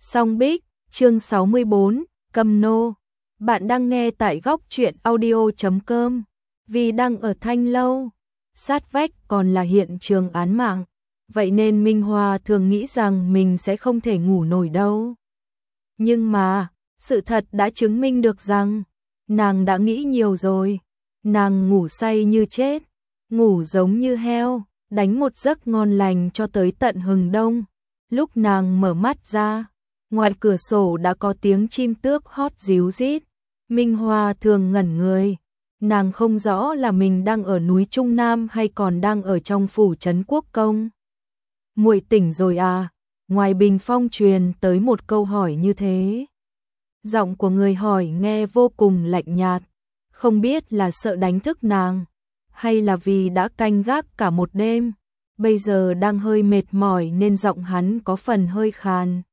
Song Bích, chương 64, Cầm Nô. Bạn đang nghe tại góc truyện audio.com. Vì đang ở Thanh Lâu, sát vách còn là hiện trường án mạng, vậy nên Minh Hoa thường nghĩ rằng mình sẽ không thể ngủ nổi đâu. Nhưng mà, sự thật đã chứng minh được rằng, nàng đã nghĩ nhiều rồi. Nàng ngủ say như chết, ngủ giống như heo, đánh một giấc ngon lành cho tới tận hừng đông. Lúc nàng mở mắt ra, ngoài cửa sổ đã có tiếng chim tước hót ríu rít. Minh Hoa thường ngẩn người, nàng không rõ là mình đang ở núi Trung Nam hay còn đang ở trong phủ trấn Quốc Công. Muội tỉnh rồi à? Ngoài bình phong truyền tới một câu hỏi như thế. Giọng của người hỏi nghe vô cùng lạnh nhạt, không biết là sợ đánh thức nàng, hay là vì đã canh gác cả một đêm, bây giờ đang hơi mệt mỏi nên giọng hắn có phần hơi khàn.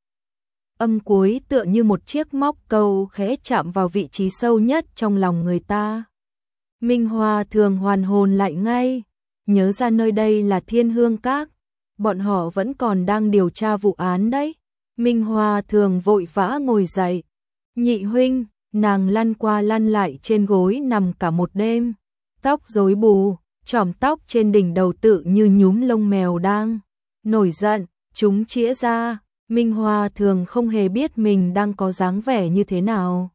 Âm cuối tựa như một chiếc móc câu khẽ chạm vào vị trí sâu nhất trong lòng người ta. Minh Hoa thường hoàn hồn lại ngay, nhớ ra nơi đây là Thiên Hương Các, bọn họ vẫn còn đang điều tra vụ án đấy. Minh Hoa thường vội vã ngồi dậy. Nhị huynh, nàng lăn qua lăn lại trên gối nằm cả một đêm, tóc rối bù, chòm tóc trên đỉnh đầu tự như nhúm lông mèo đang nổi giận, chúng chĩa ra. Minh Hoa thường không hề biết mình đang có dáng vẻ như thế nào.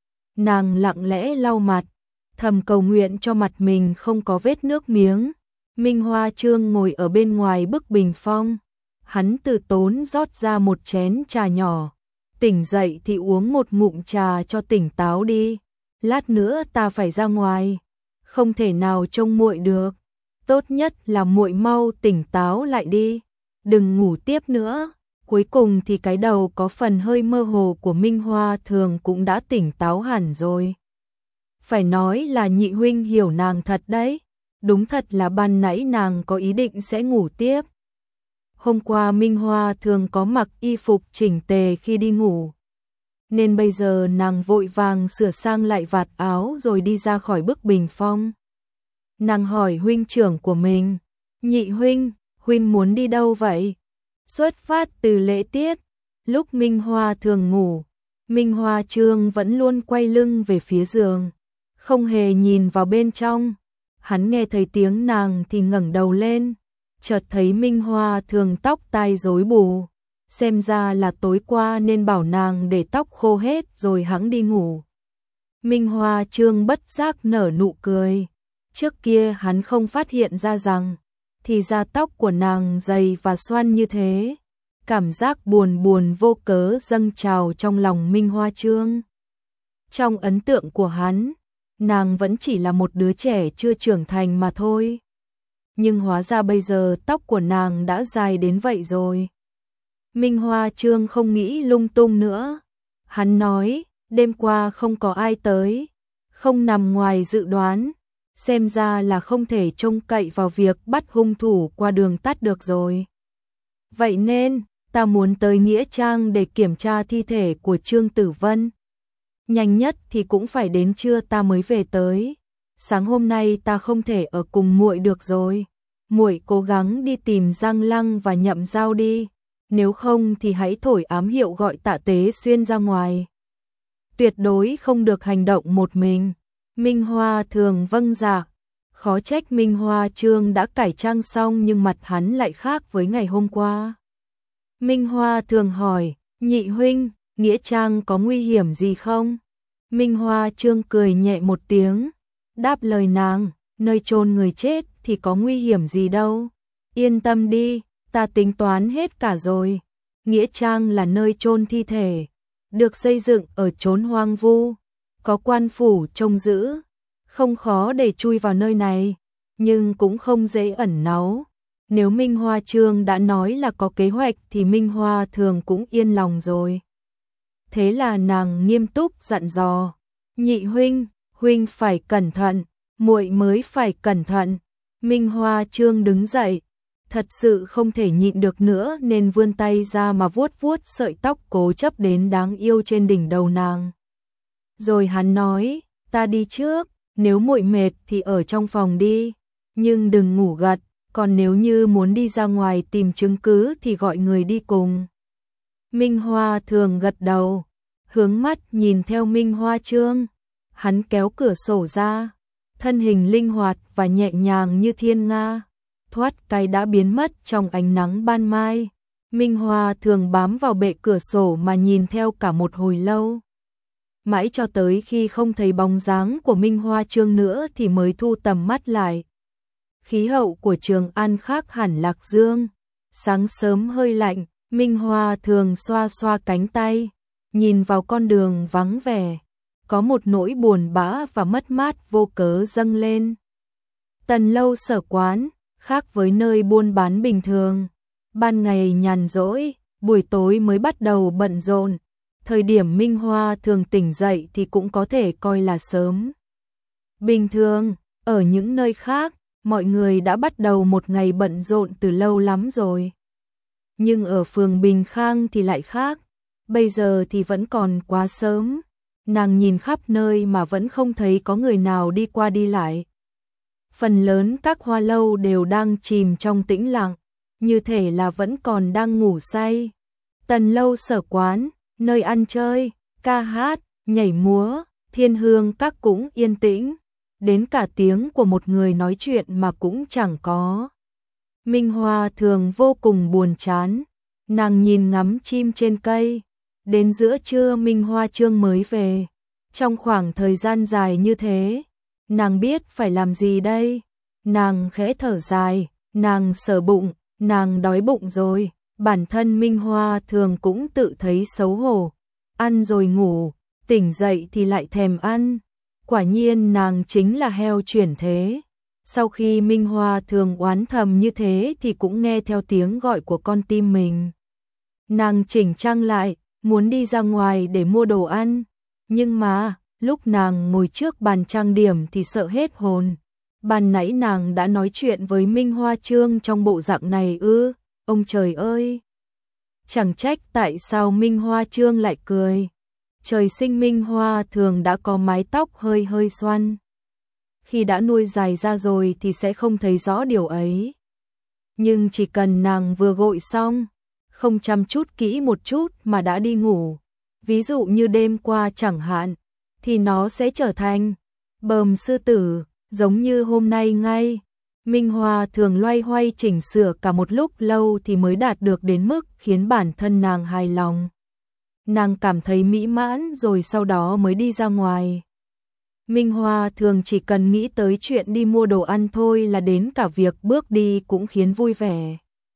Nàng lặng lẽ lau mặt, thầm cầu nguyện cho mặt mình không có vết nước miếng. Minh Hoa Trương ngồi ở bên ngoài bức bình phong, hắn từ tốn rót ra một chén trà nhỏ. Tỉnh dậy thì uống một ngụm trà cho tỉnh táo đi, lát nữa ta phải ra ngoài, không thể nào trông muội được, tốt nhất là muội mau tỉnh táo lại đi, đừng ngủ tiếp nữa. Cuối cùng thì cái đầu có phần hơi mơ hồ của Minh Hoa thường cũng đã tỉnh táo hẳn rồi. Phải nói là nhị huynh hiểu nàng thật đấy, đúng thật là ban nãy nàng có ý định sẽ ngủ tiếp. Hôm qua Minh Hoa thường có mặc y phục chỉnh tề khi đi ngủ, nên bây giờ nàng vội vàng sửa sang lại vạt áo rồi đi ra khỏi bức bình phong. Nàng hỏi huynh trưởng của mình, nhị huynh, huynh muốn đi đâu vậy? Xuất phát từ lễ tiết, lúc Minh Hoa thường ngủ, Minh Hoa Trương vẫn luôn quay lưng về phía giường, không hề nhìn vào bên trong. Hắn nghe thấy tiếng nàng thì ngẩng đầu lên, chợt thấy Minh Hoa thường tóc tai rối bù, xem ra là tối qua nên bảo nàng để tóc khô hết rồi hẵng đi ngủ. Minh Hoa Trương bất giác nở nụ cười, trước kia hắn không phát hiện ra rằng thì ra tóc của nàng dày và xoăn như thế. Cảm giác buồn buồn vô cớ dâng trào trong lòng Minh Hoa Trương. Trong ấn tượng của hắn, nàng vẫn chỉ là một đứa trẻ chưa trưởng thành mà thôi. Nhưng hóa ra bây giờ tóc của nàng đã dài đến vậy rồi. Minh Hoa Trương không nghĩ lung tung nữa. Hắn nói, đêm qua không có ai tới, không nằm ngoài dự đoán. Xem ra là không thể trông cậy vào việc bắt hung thủ qua đường tắt được rồi. Vậy nên, ta muốn tới Nghĩa Trang để kiểm tra thi thể của Trương Tử Vân. Nhanh nhất thì cũng phải đến trưa ta mới về tới. Sáng hôm nay ta không thể ở cùng muội được rồi. Muội cố gắng đi tìm Giang Lăng và Nhậm Giao đi. Nếu không thì hãy thổi ám hiệu gọi Tạ Tế Xuyên ra ngoài. Tuyệt đối không được hành động một mình. Minh Hoa thường vâng dạ. Khó trách Minh Hoa Trương đã cải trang xong nhưng mặt hắn lại khác với ngày hôm qua. Minh Hoa thường hỏi, nhị huynh, Nghĩa Trang có nguy hiểm gì không? Minh Hoa Trương cười nhẹ một tiếng, đáp lời nàng, nơi chôn người chết thì có nguy hiểm gì đâu. Yên tâm đi, ta tính toán hết cả rồi. Nghĩa Trang là nơi chôn thi thể, được xây dựng ở chốn hoang vu, có quan phủ trông giữ, không khó để chui vào nơi này, nhưng cũng không dễ ẩn náu. Nếu Minh Hoa Trương đã nói là có kế hoạch thì Minh Hoa thường cũng yên lòng rồi. Thế là nàng nghiêm túc dặn dò, nhị huynh, huynh phải cẩn thận, muội mới phải cẩn thận. Minh Hoa Trương đứng dậy, thật sự không thể nhịn được nữa nên vươn tay ra mà vuốt vuốt sợi tóc cố chấp đến đáng yêu trên đỉnh đầu nàng. Rồi hắn nói, ta đi trước, nếu muội mệt thì ở trong phòng đi, nhưng đừng ngủ gật, còn nếu như muốn đi ra ngoài tìm chứng cứ thì gọi người đi cùng. Minh Hoa Thường gật đầu, hướng mắt nhìn theo Minh Hoa Trương. Hắn kéo cửa sổ ra, thân hình linh hoạt và nhẹ nhàng như thiên nga, thoát cái đã biến mất trong ánh nắng ban mai. Minh Hoa Thường bám vào bệ cửa sổ mà nhìn theo cả một hồi lâu. Mãi cho tới khi không thấy bóng dáng của Minh Hoa Trương nữa thì mới thu tầm mắt lại. Khí hậu của Trường An khác hẳn Lạc Dương. Sáng sớm hơi lạnh, Minh Hoa Thường xoa xoa cánh tay, nhìn vào con đường vắng vẻ. Có một nỗi buồn bã và mất mát vô cớ dâng lên. Tần Lâu Sở quán, khác với nơi buôn bán bình thường. Ban ngày nhàn rỗi, buổi tối mới bắt đầu bận rộn. Thời điểm Minh Hoa Thường tỉnh dậy thì cũng có thể coi là sớm. Bình thường, ở những nơi khác, mọi người đã bắt đầu một ngày bận rộn từ lâu lắm rồi. Nhưng ở phường Bình Khang thì lại khác, bây giờ thì vẫn còn quá sớm. Nàng nhìn khắp nơi mà vẫn không thấy có người nào đi qua đi lại. Phần lớn các hoa lâu đều đang chìm trong tĩnh lặng, như thể là vẫn còn đang ngủ say. Tần Lâu Sở quán, nơi ăn chơi, ca hát, nhảy múa, thiên hương các cũng yên tĩnh, đến cả tiếng của một người nói chuyện mà cũng chẳng có. Minh Hoa Thường vô cùng buồn chán, nàng nhìn ngắm chim trên cây. Đến giữa trưa Minh Hoa Trương mới về. Trong khoảng thời gian dài như thế, nàng biết phải làm gì đây? Nàng khẽ thở dài, nàng sờ bụng, nàng đói bụng rồi. Bản thân Minh Hoa Thường cũng tự thấy xấu hổ. Ăn rồi ngủ, tỉnh dậy thì lại thèm ăn. Quả nhiên nàng chính là heo chuyển thế. Sau khi Minh Hoa Thường oán thầm như thế thì cũng nghe theo tiếng gọi của con tim mình. Nàng chỉnh trang lại, muốn đi ra ngoài để mua đồ ăn. Nhưng mà, lúc nàng ngồi trước bàn trang điểm thì sợ hết hồn. Ban nãy nàng đã nói chuyện với Minh Hoa Trương trong bộ dạng này ư? Ông trời ơi! Chẳng trách tại sao Minh Hoa Trương lại cười. Trời sinh Minh Hoa Thường đã có mái tóc hơi hơi xoăn. Khi đã nuôi dài ra rồi thì sẽ không thấy rõ điều ấy. Nhưng chỉ cần nàng vừa gội xong, không chăm chút kỹ một chút mà đã đi ngủ, ví dụ như đêm qua chẳng hạn, thì nó sẽ trở thành bờm sư tử, giống như hôm nay ngay. Minh Hoa Thường loay hoay chỉnh sửa cả một lúc lâu thì mới đạt được đến mức khiến bản thân nàng hài lòng. Nàng cảm thấy mỹ mãn rồi sau đó mới đi ra ngoài. Minh Hoa Thường chỉ cần nghĩ tới chuyện đi mua đồ ăn thôi là đến cả việc bước đi cũng khiến vui vẻ.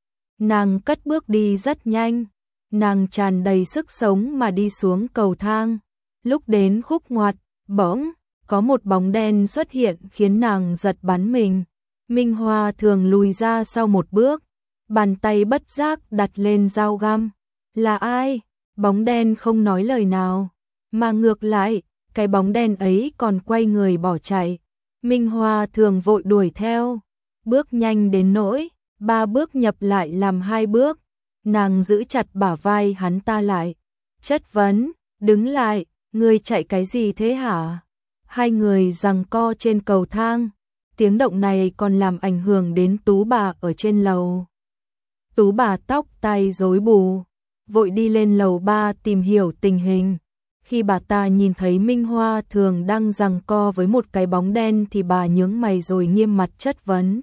Nàng cất bước đi rất nhanh, nàng tràn đầy sức sống mà đi xuống cầu thang. Lúc đến khúc ngoặt, bỗng có một bóng đen xuất hiện khiến nàng giật bắn mình. Minh Hoa Thường lùi ra sau một bước, bàn tay bất giác đặt lên dao găm. Là ai? Bóng đen không nói lời nào, mà ngược lại, cái bóng đen ấy còn quay người bỏ chạy. Minh Hoa Thường vội đuổi theo, bước nhanh đến nỗi 3 bước nhập lại làm 2 bước. Nàng giữ chặt bả vai hắn ta lại, chất vấn, đứng lại, ngươi chạy cái gì thế hả? Hai người giằng co trên cầu thang, tiếng động này còn làm ảnh hưởng đến Tú bà ở trên lầu. Tú bà tóc tai rối bù, vội đi lên lầu 3 tìm hiểu tình hình. Khi bà ta nhìn thấy Minh Hoa Thường đang giằng co với một cái bóng đen thì bà nhướng mày rồi nghiêm mặt chất vấn.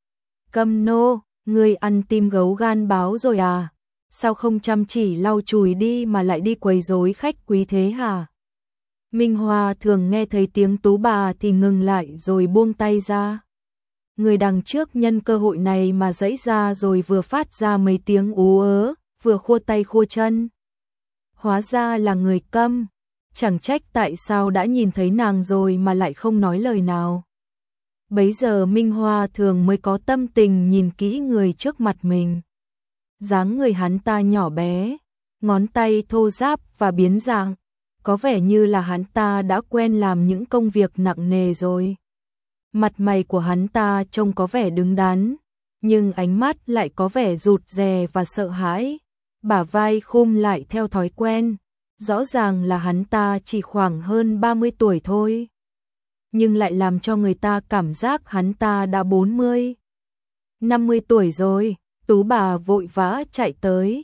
Câm nô, ngươi ăn tim gấu gan báo rồi à? Sao không chăm chỉ lau chùi đi mà lại đi quấy rối khách quý thế hả? Minh Hoa Thường nghe thấy tiếng Tú bà thì ngừng lại rồi buông tay ra. Người đằng trước nhân cơ hội này mà giãy ra rồi vừa phát ra mấy tiếng ú ớ, vừa khua tay khua chân. Hóa ra là người câm, chẳng trách tại sao đã nhìn thấy nàng rồi mà lại không nói lời nào. Bấy giờ Minh Hoa Thường mới có tâm tình nhìn kỹ người trước mặt mình. Dáng người hắn ta nhỏ bé, ngón tay thô ráp và biến dạng, có vẻ như là hắn ta đã quen làm những công việc nặng nề rồi. Mặt mày của hắn ta trông có vẻ đứng đắn, nhưng ánh mắt lại có vẻ rụt rè và sợ hãi. Bả vai khum lại theo thói quen, rõ ràng là hắn ta chỉ khoảng hơn 30 tuổi thôi, nhưng lại làm cho người ta cảm giác hắn ta đã 40, 50 tuổi rồi. Tú bà vội vã chạy tới,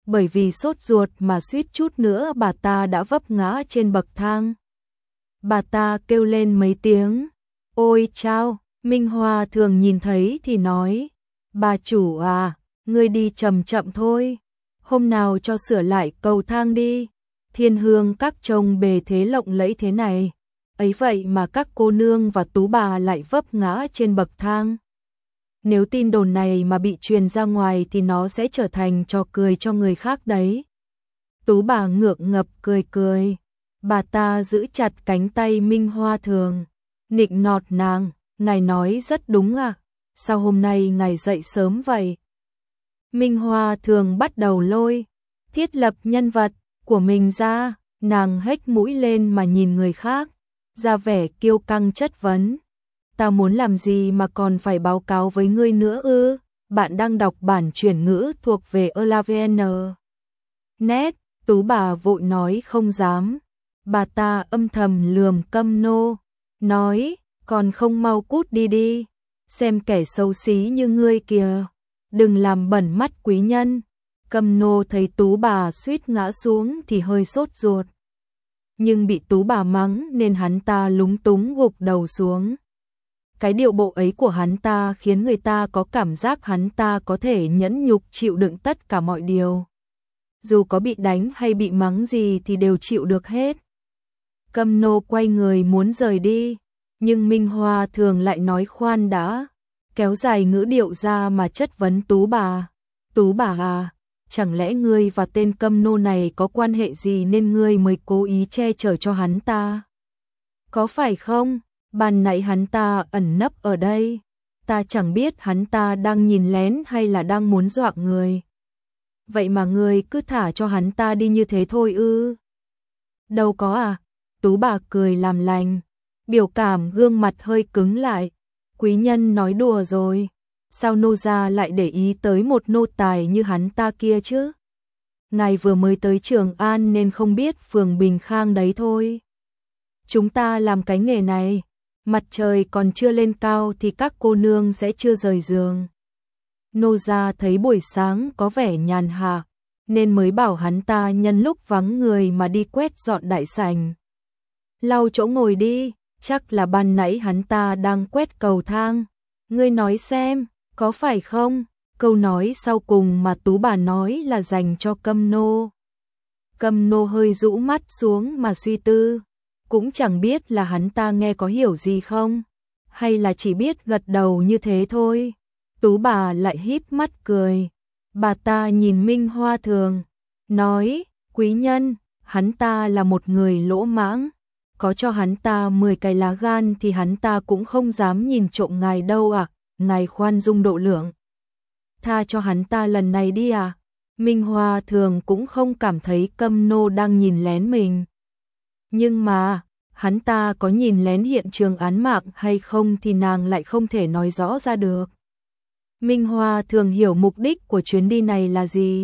bởi vì sốt ruột mà suýt chút nữa bà ta đã vấp ngã trên bậc thang. Bà ta kêu lên mấy tiếng, ôi chao, Minh Hoa Thường nhìn thấy thì nói, bà chủ à, ngươi đi chậm chậm thôi, hôm nào cho sửa lại cầu thang đi, Thiên Hương các trông bề thế lộng lẫy thế này, ấy vậy mà các cô nương và tú bà lại vấp ngã trên bậc thang. Nếu tin đồn này mà bị truyền ra ngoài thì nó sẽ trở thành trò cười cho người khác đấy. Tú bà ngượng ngập cười cười, bà ta giữ chặt cánh tay Minh Hoa Thường, nịnh nọt nàng, ngài nói rất đúng à, sao hôm nay ngài dậy sớm vậy? Minh Hoa Thường bắt đầu lôi, thiết lập nhân vật của mình ra, nàng hếch mũi lên mà nhìn người khác, ra vẻ kiêu căng chất vấn. Ta muốn làm gì mà còn phải báo cáo với ngươi nữa ư? Bạn đang đọc bản chuyển ngữ thuộc về Elavn. Nét, tú bà vội nói không dám. Bà ta âm thầm lườm Câm Nô, nói, còn không mau cút đi đi, xem kẻ xấu xí như ngươi kìa, đừng làm bẩn mắt quý nhân. Câm Nô thấy tú bà suýt ngã xuống thì hơi sốt ruột. Nhưng bị tú bà mắng nên hắn ta lúng túng gục đầu xuống. Cái điệu bộ ấy của hắn ta khiến người ta có cảm giác hắn ta có thể nhẫn nhục chịu đựng tất cả mọi điều. Dù có bị đánh hay bị mắng gì thì đều chịu được hết. Câm Nô quay người muốn rời đi, nhưng Minh Hoa Thường lại nói khoan đã, kéo dài ngữ điệu ra mà chất vấn tú bà. Tú bà à, chẳng lẽ ngươi và tên Câm Nô này có quan hệ gì nên ngươi mới cố ý che chở cho hắn ta? Có phải không? Ban nãy hắn ta ẩn nấp ở đây, ta chẳng biết hắn ta đang nhìn lén hay là đang muốn dọa người. Vậy mà ngươi cứ thả cho hắn ta đi như thế thôi ư? Đâu có à, tú bà cười làm lành, biểu cảm gương mặt hơi cứng lại. Quý nhân nói đùa rồi, sao nô gia lại để ý tới một nô tài như hắn ta kia chứ? Ngài vừa mới tới Trường An nên không biết phường Bình Khang đấy thôi. Chúng ta làm cái nghề này, mặt trời còn chưa lên cao thì các cô nương sẽ chưa rời giường. Nô gia thấy buổi sáng có vẻ nhàn hạ, nên mới bảo hắn ta nhân lúc vắng người mà đi quét dọn đại sảnh. Lau chỗ ngồi đi, chắc là ban nãy hắn ta đang quét cầu thang. Ngươi nói xem, có phải không? Câu nói sau cùng mà tú bà nói là dành cho Câm Nô. Câm Nô hơi rũ mắt xuống mà suy tư. Cũng chẳng biết là hắn ta nghe có hiểu gì không, hay là chỉ biết gật đầu như thế thôi. Tú bà lại híp mắt cười. Bà ta nhìn Minh Hoa Thường, nói, quý nhân, hắn ta là một người lỗ mãng. Có cho hắn ta 10 cái lá gan thì hắn ta cũng không dám nhìn trộm ngài đâu à, ngài khoan dung độ lượng. Tha cho hắn ta lần này đi à. Minh Hoa Thường cũng không cảm thấy Câm Nô đang nhìn lén mình. Nhưng mà, hắn ta có nhìn lén hiện trường án mạng hay không thì nàng lại không thể nói rõ ra được. Minh Hoa Thường hiểu mục đích của chuyến đi này là gì.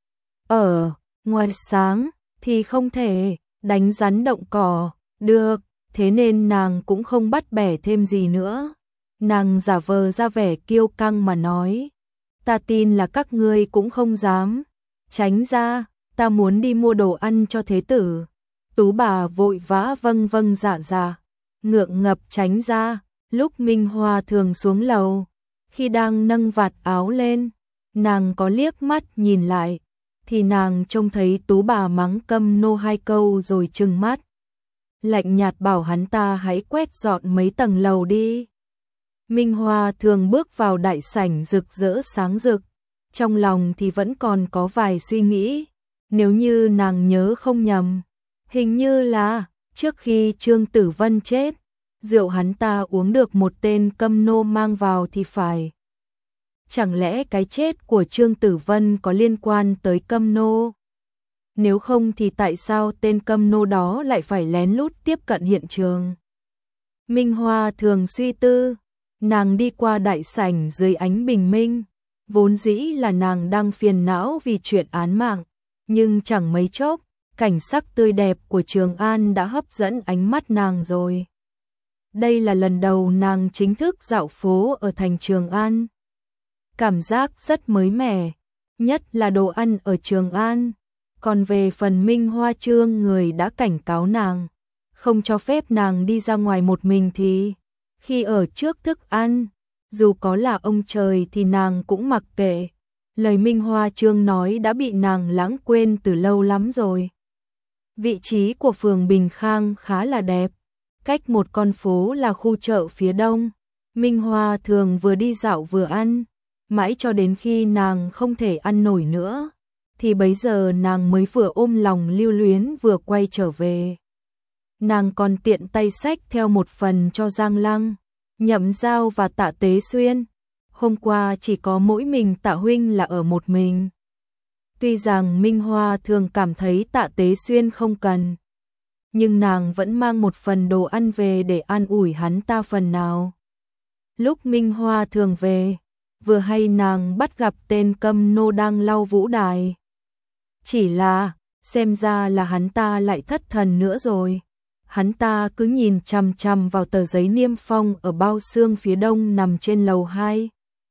Ngoài sáng thì không thể đánh rắn động cỏ được, thế nên nàng cũng không bắt bẻ thêm gì nữa. Nàng giả vờ ra vẻ kiêu căng mà nói, ta tin là các ngươi cũng không dám. Tránh ra, ta muốn đi mua đồ ăn cho thế tử. Tú bà vội vã vâng vâng dạ dạ, ngượng ngập tránh ra. Lúc Minh Hoa Thường xuống lầu, khi đang nâng vạt áo lên, nàng có liếc mắt nhìn lại, thì nàng trông thấy tú bà mắng Câm Nô 2 câu rồi trừng mắt. Lạnh nhạt bảo hắn ta hãy quét dọn mấy tầng lầu đi. Minh Hoa Thường bước vào đại sảnh rực rỡ sáng rực, trong lòng thì vẫn còn có vài suy nghĩ, nếu như nàng nhớ không nhầm. Hình như là, trước khi Trương Tử Vân chết, rượu hắn ta uống được một tên Câm Nô mang vào thì phải. Chẳng lẽ cái chết của Trương Tử Vân có liên quan tới Câm Nô? Nếu không thì tại sao tên Câm Nô đó lại phải lén lút tiếp cận hiện trường? Minh Hoa Thường suy tư, nàng đi qua đại sảnh dưới ánh bình minh, vốn dĩ là nàng đang phiền não vì chuyện án mạng, nhưng chẳng mấy chốc, cảnh sắc tươi đẹp của Trường An đã hấp dẫn ánh mắt nàng rồi. Đây là lần đầu nàng chính thức dạo phố ở thành Trường An. Cảm giác rất mới mẻ, nhất là đồ ăn ở Trường An. Còn về phần Minh Hoa Trương, người đã cảnh cáo nàng, không cho phép nàng đi ra ngoài một mình thì khi ở trước thức ăn, dù có là ông trời thì nàng cũng mặc kệ. Lời Minh Hoa Trương nói đã bị nàng lãng quên từ lâu lắm rồi. Vị trí của phường Bình Khang khá là đẹp, cách một con phố là khu chợ phía đông. Minh Hoa thường vừa đi dạo vừa ăn, mãi cho đến khi nàng không thể ăn nổi nữa, thì bấy giờ nàng mới vừa ôm lòng lưu luyến vừa quay trở về. Nàng còn tiện tay xách theo một phần cho Giang Lăng, Nhậm Giao và Tạ Tế Xuyên. Hôm qua chỉ có mỗi mình Tạ huynh là ở một mình. Tuy rằng Minh Hoa thường cảm thấy Tạ Tế Xuyên không cần, nhưng nàng vẫn mang một phần đồ ăn về để an ủi hắn ta phần nào. Lúc Minh Hoa thường về, vừa hay nàng bắt gặp tên Câm Nô đang lau vũ đài. Chỉ là, xem ra là hắn ta lại thất thần nữa rồi. Hắn ta cứ nhìn chằm chằm vào tờ giấy niêm phong ở bao xương phía đông nằm trên lầu 2.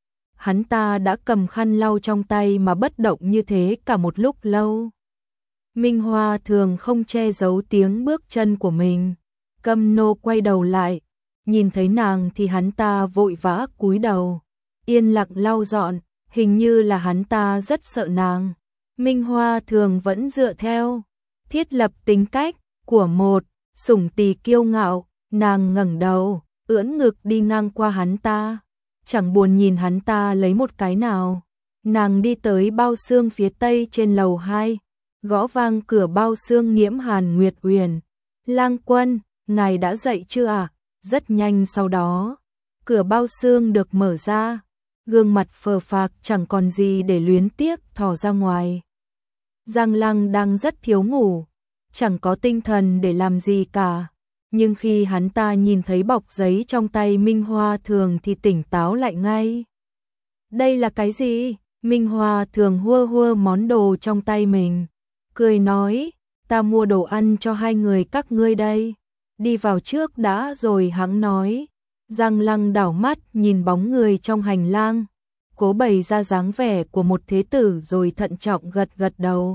Hắn ta đã cầm khăn lau trong tay mà bất động như thế cả một lúc lâu. Minh Hoa thường không che giấu tiếng bước chân của mình. Câm Nô quay đầu lại, nhìn thấy nàng thì hắn ta vội vã cúi đầu, yên lặng lau dọn, hình như là hắn ta rất sợ nàng. Minh Hoa thường vẫn dựa theo thiết lập tính cách của một sủng tỳ kiêu ngạo, nàng ngẩng đầu, ưỡn ngực đi ngang qua hắn ta, chẳng buồn nhìn hắn ta lấy một cái nào. Nàng đi tới bao xương phía tây trên lầu 2, gõ vang cửa bao xương Nghiễm Hàn Nguyệt Uyển. "Lang quân, ngài đã dậy chưa ạ?" Rất nhanh sau đó, cửa bao xương được mở ra, gương mặt phờ phạc chẳng còn gì để luyến tiếc thò ra ngoài. Giang Lăng đang rất thiếu ngủ, chẳng có tinh thần để làm gì cả, nhưng khi hắn ta nhìn thấy bọc giấy trong tay Minh Hoa thường thì tỉnh táo lại ngay. "Đây là cái gì?" Minh Hoa thường hua hua món đồ trong tay mình, cười nói, "Ta mua đồ ăn cho hai người các ngươi đây, đi vào trước đã rồi hẵng nói." Giang Lăng đảo mắt nhìn bóng người trong hành lang, cố bày ra dáng vẻ của một thế tử rồi thận trọng gật gật đầu.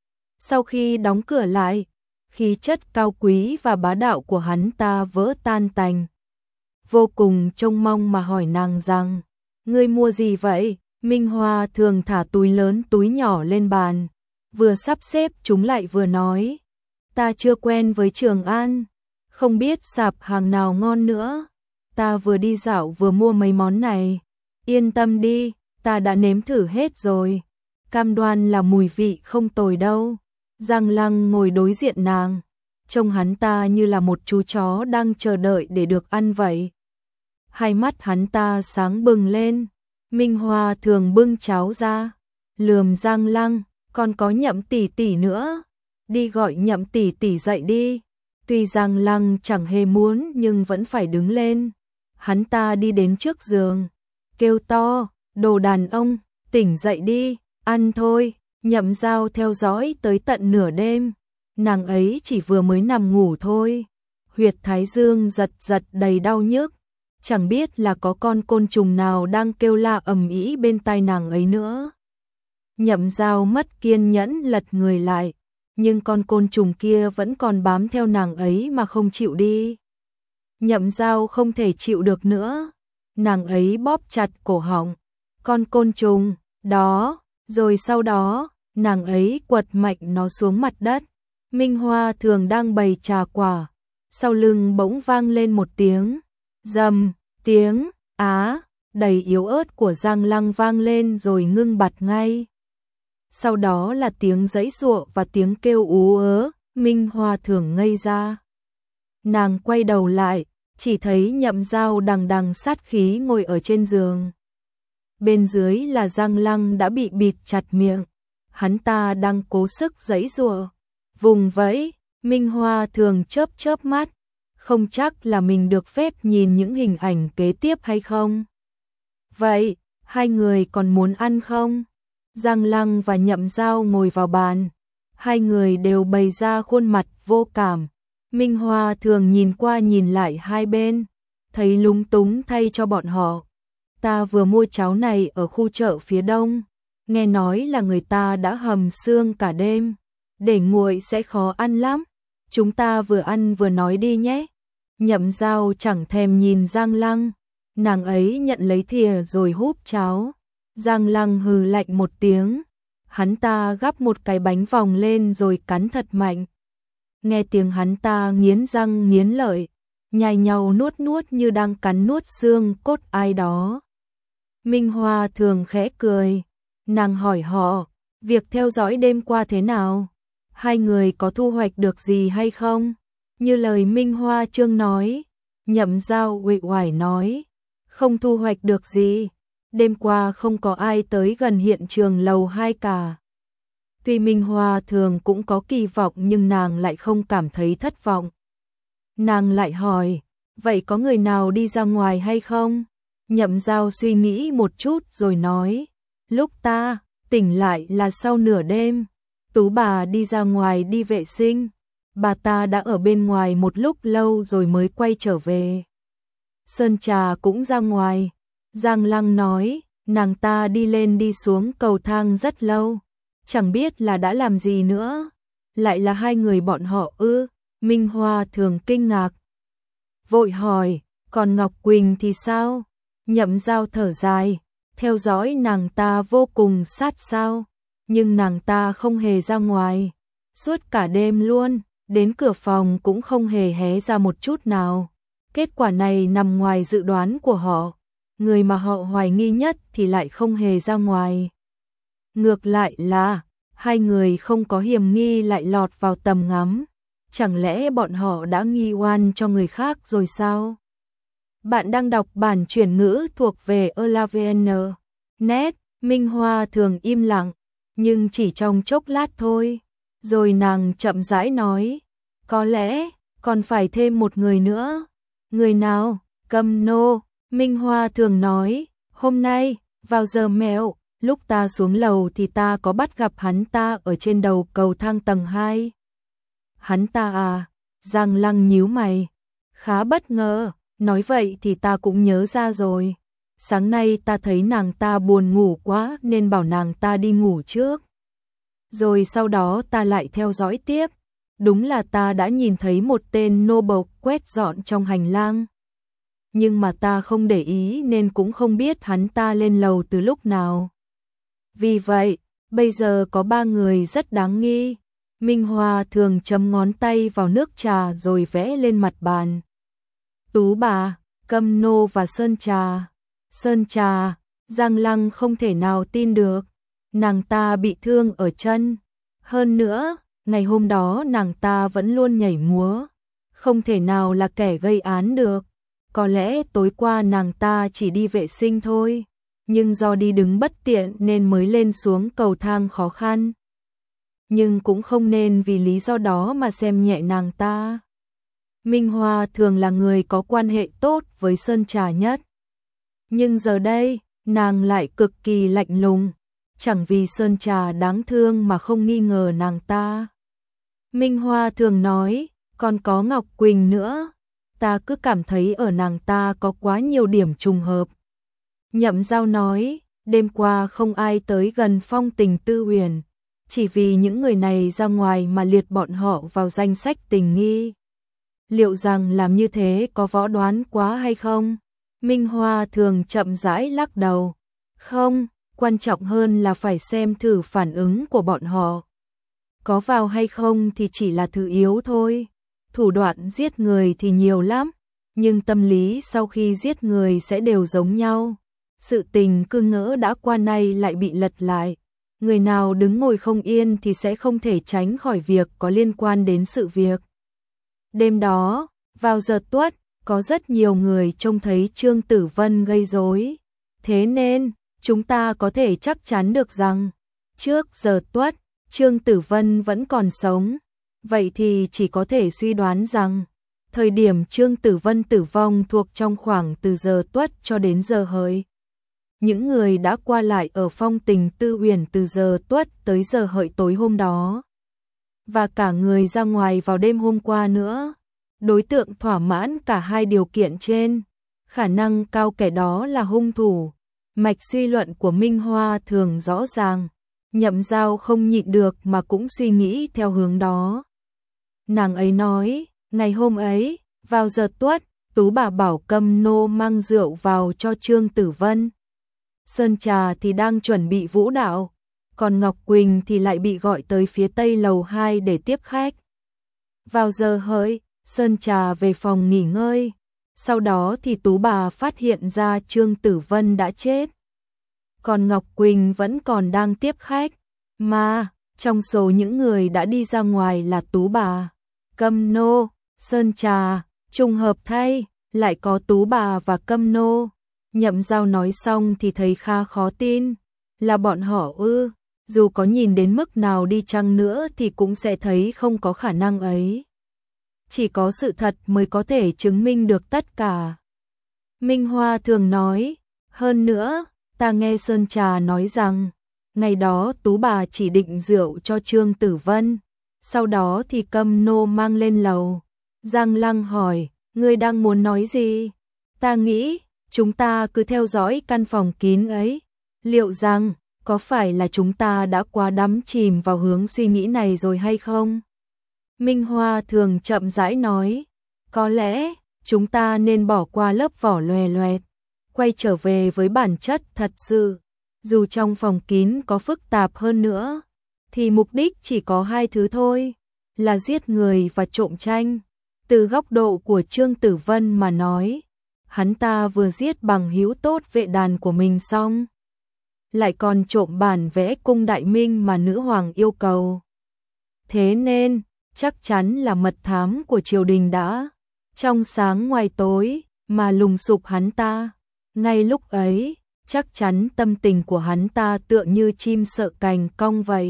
Sau khi đóng cửa lại, khí chất cao quý và bá đạo của hắn ta vỡ tan tành. Vô cùng trông mong mà hỏi nàng rằng, "Ngươi mua gì vậy?" Minh Hoa thường thả túi lớn túi nhỏ lên bàn, vừa sắp xếp chúng lại vừa nói, "Ta chưa quen với Trường An, không biết sạp hàng nào ngon nữa. Ta vừa đi dạo vừa mua mấy món này. Yên tâm đi, ta đã nếm thử hết rồi. Cam đoan là mùi vị không tồi đâu." Giang Lăng ngồi đối diện nàng, trông hắn ta như là một chú chó đang chờ đợi để được ăn vậy. Hai mắt hắn ta sáng bừng lên. Minh Hoa thường bưng cháo ra, lườm Giang Lăng, "Còn có Nhậm tỷ tỷ nữa, đi gọi Nhậm tỷ tỷ dậy đi." Tuy Giang Lăng chẳng hề muốn nhưng vẫn phải đứng lên. Hắn ta đi đến trước giường, kêu to, "Đồ đàn ông, tỉnh dậy đi, ăn thôi." Nhậm Giao theo dõi tới tận nửa đêm, nàng ấy chỉ vừa mới nằm ngủ thôi, huyệt thái dương giật giật đầy đau nhức, chẳng biết là có con côn trùng nào đang kêu la ầm ĩ bên tai nàng ấy nữa. Nhậm Giao mất kiên nhẫn lật người lại, nhưng con côn trùng kia vẫn còn bám theo nàng ấy mà không chịu đi. Nhậm Giao không thể chịu được nữa, nàng ấy bóp chặt cổ họng con côn trùng đó, rồi sau đó, nàng ấy quật mạnh nó xuống mặt đất. Minh Hoa thường đang bày trà quả, sau lưng bỗng vang lên một tiếng rầm, tiếng á đầy yếu ớt của Giang Lăng vang lên rồi ngưng bặt ngay. Sau đó là tiếng giãy giụa và tiếng kêu ú ớ. Minh Hoa thường ngây ra. Nàng quay đầu lại, chỉ thấy Nhậm Giao đằng đằng sát khí ngồi ở trên giường. Bên dưới là Giang Lăng đã bị bịt chặt miệng, hắn ta đang cố sức giãy giụa, vùng vẫy. Minh Hoa thường chớp chớp mắt, không chắc là mình được phép nhìn những hình ảnh kế tiếp hay không. "Vậy, hai người còn muốn ăn không?" Giang Lăng và Nhậm Giao ngồi vào bàn, hai người đều bày ra khuôn mặt vô cảm. Minh Hoa thường nhìn qua nhìn lại hai bên, thấy lúng túng thay cho bọn họ. "Ta vừa mua cháo này ở khu chợ phía đông, nghe nói là người ta đã hầm xương cả đêm, để nguội sẽ khó ăn lắm, chúng ta vừa ăn vừa nói đi nhé. Nhậm Giao chẳng thèm nhìn Giang Lăng, nàng ấy nhận lấy thìa rồi húp cháo. Giang Lăng hừ lạnh một tiếng, hắn ta gắp một cái bánh vòng lên rồi cắn thật mạnh. Nghe tiếng hắn ta nghiến răng nghiến lợi, nhai nhau nuốt nuốt như đang cắn nuốt xương cốt ai đó. Minh Hoa thường khẽ cười, nàng hỏi họ, việc theo dõi đêm qua thế nào? Hai người có thu hoạch được gì hay không? Như lời Minh Hoa Trương nói, Nhậm Giao uể oải nói, không thu hoạch được gì. Đêm qua không có ai tới gần hiện trường lầu 2 cả. Tuy Minh Hoa thường cũng có kỳ vọng nhưng nàng lại không cảm thấy thất vọng. Nàng lại hỏi, vậy có người nào đi ra ngoài hay không? Nhậm Giao suy nghĩ một chút rồi nói, lúc ta tỉnh lại là sau nửa đêm, Tú bà đi ra ngoài đi vệ sinh, bà ta đã ở bên ngoài một lúc lâu rồi mới quay trở về. Sơn Trà cũng ra ngoài. Giang Lăng nói, nàng ta đi lên đi xuống cầu thang rất lâu, chẳng biết là đã làm gì nữa. Lại là hai người bọn họ ư? Minh Hoa thường kinh ngạc, vội hỏi, còn Ngọc Quỳnh thì sao? Nhậm Giao thở dài, theo dõi nàng ta vô cùng sát sao, nhưng nàng ta không hề ra ngoài, suốt cả đêm luôn, đến cửa phòng cũng không hề hé ra một chút nào. Kết quả này nằm ngoài dự đoán của họ. Người mà họ hoài nghi nhất thì lại không hề ra ngoài. Ngược lại là, hai người không có hiểm nghi lại lọt vào tầm ngắm. Chẳng lẽ bọn họ đã nghi oan cho người khác rồi sao? Bạn đang đọc bản chuyển ngữ thuộc về Elavn. Net, Minh Hoa thường im lặng, nhưng chỉ trong chốc lát thôi. Rồi nàng chậm rãi nói, có lẽ còn phải thêm một người nữa. Người nào? Câm nô. Minh Hoa thường nói, hôm nay, vào giờ mẹo, lúc ta xuống lầu thì ta có bắt gặp hắn ta ở trên đầu cầu thang tầng 2. Hắn ta à? Giang Lăng nhíu mày, khá bất ngờ, nói vậy thì ta cũng nhớ ra rồi. Sáng nay ta thấy nàng ta buồn ngủ quá nên bảo nàng ta đi ngủ trước. Rồi sau đó ta lại theo dõi tiếp, đúng là ta đã nhìn thấy một tên nô bộc quét dọn trong hành lang. Nhưng mà ta không để ý nên cũng không biết hắn ta lên lầu từ lúc nào. Vì vậy, bây giờ có 3 người rất đáng nghi. Minh Hoa thường chấm ngón tay vào nước trà rồi vẽ lên mặt bàn. Tú bà, Câm nô và Sơn Trà. Sơn Trà, Giang Lăng không thể nào tin được. Nàng ta bị thương ở chân. Hơn nữa, ngày hôm đó nàng ta vẫn luôn nhảy múa. Không thể nào là kẻ gây án được. Có lẽ tối qua nàng ta chỉ đi vệ sinh thôi, nhưng do đi đứng bất tiện nên mới lên xuống cầu thang khó khăn. Nhưng cũng không nên vì lý do đó mà xem nhẹ nàng ta. Minh Hoa thường là người có quan hệ tốt với Sơn Trà nhất. Nhưng giờ đây, nàng lại cực kỳ lạnh lùng, chẳng vì Sơn Trà đáng thương mà không nghi ngờ nàng ta. Minh Hoa thường nói, còn có Ngọc Quỳnh nữa. Ta cứ cảm thấy ở nàng ta có quá nhiều điểm trùng hợp. Nhậm Giao nói, đêm qua không ai tới gần Phong Tình Tư Uyển, chỉ vì những người này ra ngoài mà liệt bọn họ vào danh sách tình nghi. Liệu rằng làm như thế có võ đoán quá hay không? Minh Hoa thường chậm rãi lắc đầu. Không, quan trọng hơn là phải xem thử phản ứng của bọn họ. Có vào hay không thì chỉ là thứ yếu thôi. Thủ đoạn giết người thì nhiều lắm, nhưng tâm lý sau khi giết người sẽ đều giống nhau. Sự tình cứ ngỡ đã qua nay lại bị lật lại. Người nào đứng ngồi không yên thì sẽ không thể tránh khỏi việc có liên quan đến sự việc. Đêm đó, vào giờ tuất, có rất nhiều người trông thấy Trương Tử Vân gây rối. Thế nên, chúng ta có thể chắc chắn được rằng, trước giờ tuất, Trương Tử Vân vẫn còn sống. Vậy thì chỉ có thể suy đoán rằng, thời điểm Trương Tử Vân tử vong thuộc trong khoảng từ giờ tuất cho đến giờ hợi. Những người đã qua lại ở Phong Tình Tư Uyển từ giờ tuất tới giờ hợi tối hôm đó. Và cả người ra ngoài vào đêm hôm qua nữa. Đối tượng thỏa mãn cả hai điều kiện trên. Khả năng cao kẻ đó là hung thủ. Mạch suy luận của Minh Hoa Thường rõ ràng, Nhậm Giao không nhịn được mà cũng suy nghĩ theo hướng đó. Nàng ấy nói, ngày hôm ấy, vào giờ tuất, Tú bà bảo Câm Nô mang rượu vào cho Trương Tử Vân. Sơn Trà thì đang chuẩn bị vũ đạo, còn Ngọc Quỳnh thì lại bị gọi tới phía tây lầu 2 để tiếp khách. Vào giờ hợi, Sơn Trà về phòng nghỉ ngơi, sau đó thì Tú bà phát hiện ra Trương Tử Vân đã chết. Còn Ngọc Quỳnh vẫn còn đang tiếp khách, mà trong số những người đã đi ra ngoài là Tú bà, Câm Nô, Sơn Trà, trùng hợp thay, lại có Tú bà và Câm Nô. Nhậm Giao nói xong thì thấy khá khó tin, là bọn họ ư? Dù có nhìn đến mức nào đi chăng nữa thì cũng sẽ thấy không có khả năng ấy. Chỉ có sự thật mới có thể chứng minh được tất cả. Minh Hoa Thường nói, hơn nữa, ta nghe Sơn Trà nói rằng, ngày đó Tú bà chỉ định rượu cho Trương Tử Vân, sau đó thì Câm Nô mang lên lầu. Giang Lăng hỏi, ngươi đang muốn nói gì? Ta nghĩ, chúng ta cứ theo dõi căn phòng kín ấy. Liệu rằng, có phải là chúng ta đã quá đắm chìm vào hướng suy nghĩ này rồi hay không? Minh Hoa Thường chậm rãi nói, có lẽ, chúng ta nên bỏ qua lớp vỏ loè loẹt, quay trở về với bản chất thật sự. Dù trong phòng kín có phức tạp hơn nữa, thì mục đích chỉ có hai thứ thôi, là giết người và trộm tranh. Từ góc độ của Trương Tử Vân mà nói, hắn ta vừa giết bằng hữu tốt vệ đàn của mình xong, lại còn trộm bản vẽ cung đại minh mà nữ hoàng yêu cầu. Thế nên, chắc chắn là mật thám của triều đình đã trong sáng ngoài tối mà lùng sục hắn ta. Ngay lúc ấy, chắc chắn tâm tình của hắn ta tựa như chim sợ cành cong vậy.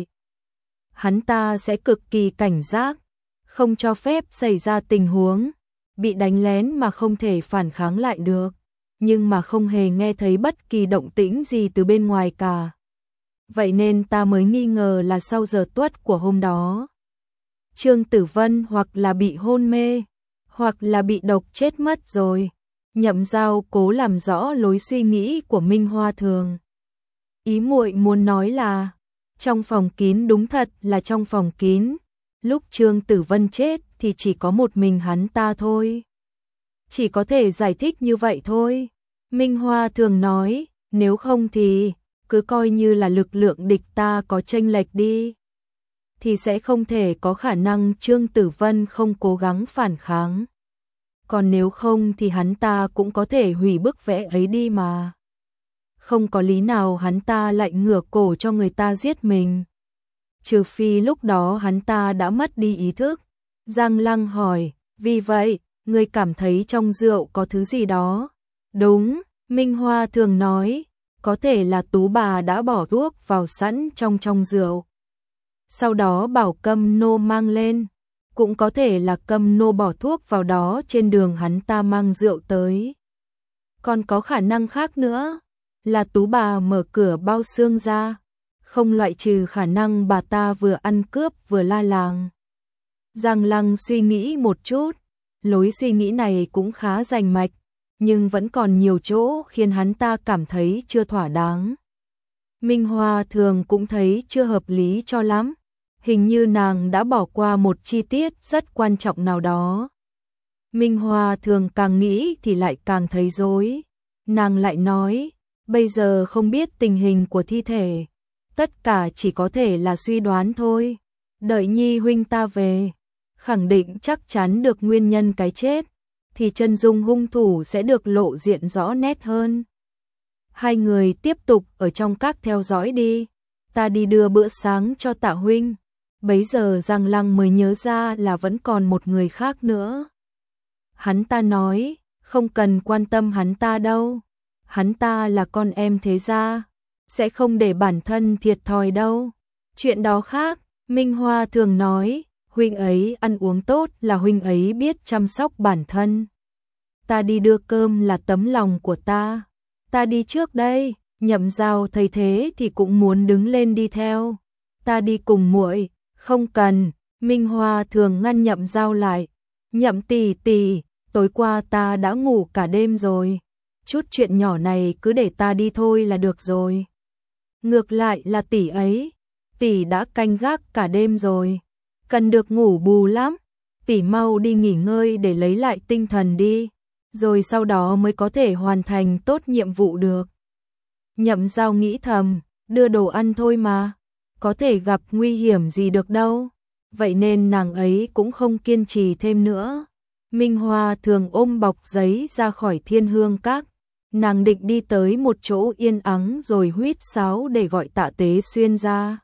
Hắn ta sẽ cực kỳ cảnh giác, không cho phép xảy ra tình huống bị đánh lén mà không thể phản kháng lại được, nhưng mà không hề nghe thấy bất kỳ động tĩnh gì từ bên ngoài cả. Vậy nên ta mới nghi ngờ là sau giờ tuất của hôm đó, Trương Tử Vân hoặc là bị hôn mê, hoặc là bị độc chết mất rồi. Nhậm Giao cố làm rõ lối suy nghĩ của Minh Hoa Thường. Ý muội muốn nói là, trong phòng kín đúng thật là trong phòng kín, lúc Trương Tử Vân chết thì chỉ có một mình hắn ta thôi. Chỉ có thể giải thích như vậy thôi. Minh Hoa Thường nói, nếu không thì, cứ coi như là lực lượng địch ta có chênh lệch đi, thì sẽ không thể có khả năng Trương Tử Vân không cố gắng phản kháng. Còn nếu không thì hắn ta cũng có thể hủy bức vẽ ấy đi mà. Không có lý nào hắn ta lại ngửa cổ cho người ta giết mình. Trừ phi lúc đó hắn ta đã mất đi ý thức. Giang Lăng hỏi, vì vậy, ngươi cảm thấy trong rượu có thứ gì đó? Đúng, Minh Hoa Thường nói, có thể là Tú bà đã bỏ thuốc vào sẵn trong rượu. Sau đó bảo Câm Nô mang lên. Cũng có thể là Câm Nô bỏ thuốc vào đó trên đường hắn ta mang rượu tới. Còn có khả năng khác nữa, là Tú bà mở cửa bao xương ra, không loại trừ khả năng bà ta vừa ăn cướp vừa la làng. Giang Lăng suy nghĩ một chút, lối suy nghĩ này cũng khá rành mạch, nhưng vẫn còn nhiều chỗ khiến hắn ta cảm thấy chưa thỏa đáng. Minh Hoa Thường cũng thấy chưa hợp lý cho lắm. Hình như nàng đã bỏ qua một chi tiết rất quan trọng nào đó. Minh Hoa Thường càng nghĩ thì lại càng thấy rối. Nàng lại nói, bây giờ không biết tình hình của thi thể, tất cả chỉ có thể là suy đoán thôi. Đợi Nhi huynh ta về, khẳng định chắc chắn được nguyên nhân cái chết, thì chân dung hung thủ sẽ được lộ diện rõ nét hơn. Hai người tiếp tục ở trong các theo dõi đi, ta đi đưa bữa sáng cho Tạ huynh. Bấy giờ Giang Lăng mới nhớ ra là vẫn còn một người khác nữa. Hắn ta nói, không cần quan tâm hắn ta đâu. Hắn ta là con em thế gia, sẽ không để bản thân thiệt thòi đâu. Chuyện đó khác, Minh Hoa Thường nói, huynh ấy ăn uống tốt là huynh ấy biết chăm sóc bản thân. Ta đi đưa cơm là tấm lòng của ta. Ta đi trước đây. Nhậm Giao thấy thế thì cũng muốn đứng lên đi theo. Ta đi cùng muội. Không cần, Minh Hoa Thường ngăn Nhậm Giao lại. Nhậm tỷ tỷ, tối qua ta đã ngủ cả đêm rồi. chút chuyện nhỏ này cứ để ta đi thôi là được rồi. Ngược lại là tỷ ấy, tỷ đã canh gác cả đêm rồi, cần được ngủ bù lắm, tỷ mau đi nghỉ ngơi để lấy lại tinh thần đi, rồi sau đó mới có thể hoàn thành tốt nhiệm vụ được. Nhậm Giao nghĩ thầm, đưa đồ ăn thôi mà, có thể gặp nguy hiểm gì được đâu, vậy nên nàng ấy cũng không kiên trì thêm nữa. Minh Hoa thường ôm bọc giấy ra khỏi Thiên Hương Các, nàng định đi tới một chỗ yên ắng rồi huýt sáo để gọi Tạ Tế Xuyên ra.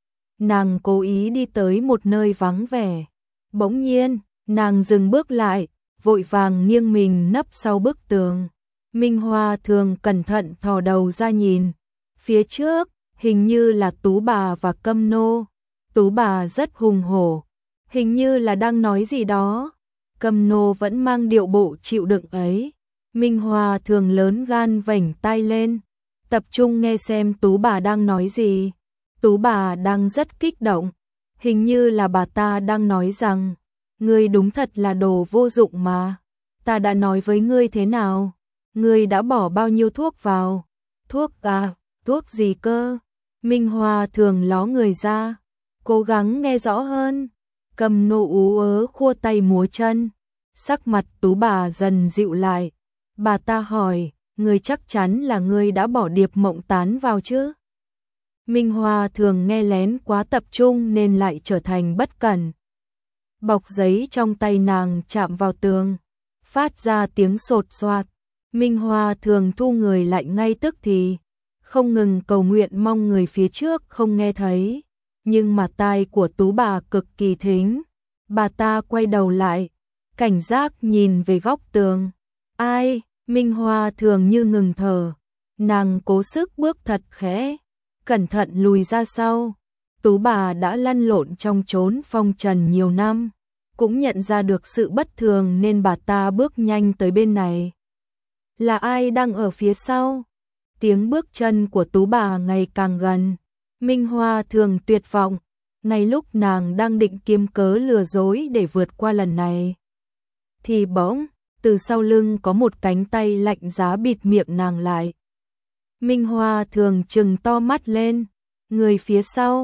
Nàng cố ý đi tới một nơi vắng vẻ, bỗng nhiên, nàng dừng bước lại, vội vàng nghiêng mình nấp sau bức tường. Minh Hoa thường cẩn thận thò đầu ra nhìn, phía trước, hình như là Tú bà và Câm Nô. Tú bà rất hùng hổ, hình như là đang nói gì đó. Câm Nô vẫn mang điệu bộ chịu đựng ấy. Minh Hoa thường lớn gan vểnh tai lên, tập trung nghe xem Tú bà đang nói gì. Tú bà đang rất kích động, hình như là bà ta đang nói rằng, ngươi đúng thật là đồ vô dụng mà, ta đã nói với ngươi thế nào, ngươi đã bỏ bao nhiêu thuốc vào, thuốc à, thuốc gì cơ? Minh Hoa thường ló người ra, cố gắng nghe rõ hơn. Câm Nô ú ớ khua tay múa chân, sắc mặt Tú bà dần dịu lại, bà ta hỏi, ngươi chắc chắn là ngươi đã bỏ Điệp Mộng Tán vào chứ? Minh Hoa thường nghe lén quá tập trung nên lại trở thành bất cẩn. Bọc giấy trong tay nàng chạm vào tường, phát ra tiếng sột soạt. Minh Hoa thường thu người lại ngay tức thì, không ngừng cầu nguyện mong người phía trước không nghe thấy. Nhưng mà tai của Tú bà cực kỳ thính. Bà ta quay đầu lại, cảnh giác nhìn về góc tường. Ai? Minh Hoa thường như ngừng thở. Nàng cố sức bước thật khẽ, cẩn thận lùi ra sau. Tú bà đã lăn lộn trong chốn phong trần nhiều năm, cũng nhận ra được sự bất thường nên bà ta bước nhanh tới bên này. Là ai đang ở phía sau? Tiếng bước chân của Tú bà ngày càng gần. Minh Hoa thường tuyệt vọng, ngay lúc nàng đang định kiếm cớ lừa dối để vượt qua lần này. Thì bỗng, từ sau lưng có một cánh tay lạnh giá bịt miệng nàng lại. Minh Hoa thường trừng to mắt lên, người phía sau,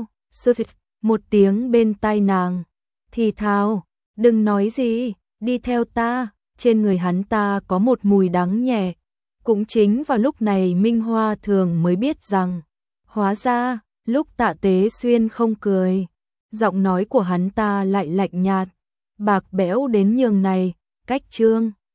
một tiếng bên tai nàng, thì thào, đừng nói gì, đi theo ta. Trên người hắn ta có một mùi đắng nhẹ. Cũng chính vào lúc này Minh Hoa thường mới biết rằng, hóa ra, lúc Tạ Tế Xuyên không cười, giọng nói của hắn ta lại lạnh nhạt, bạc bẽo đến nhường này, cách trương.